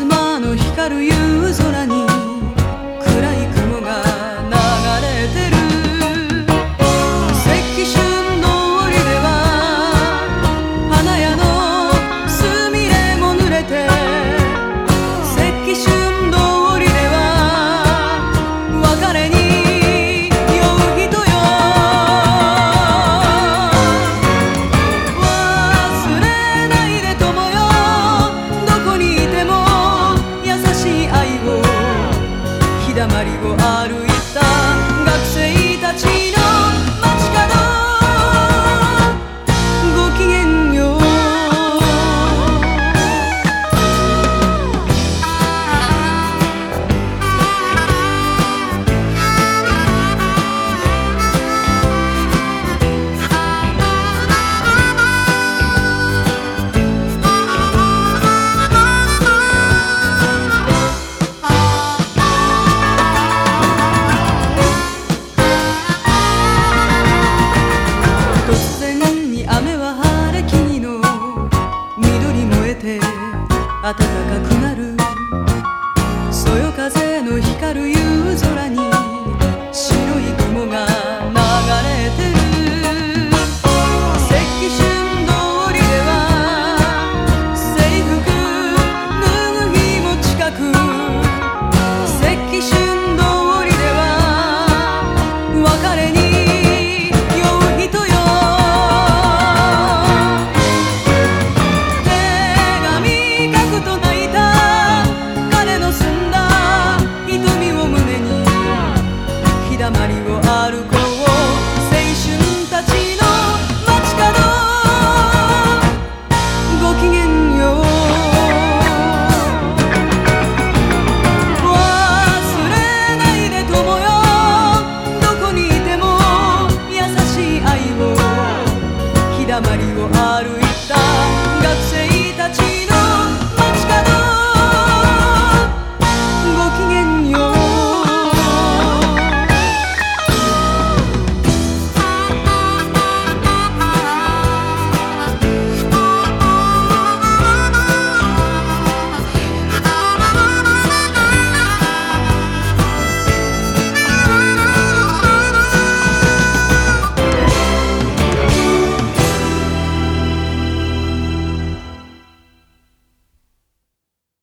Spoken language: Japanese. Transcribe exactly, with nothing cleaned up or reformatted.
妻の光る夕空に暗い雲が流れてる。関春通りでは花屋のすみれも濡れて、関春通りでは別れに酔う人よ。忘れないで友よ、どこにいても優しい愛を、日だまりを歩いた学生たちの街角、ごきげんよう。突然に雨は晴れ、木々の緑燃えて暖かくなる。そよ風の光る夕空に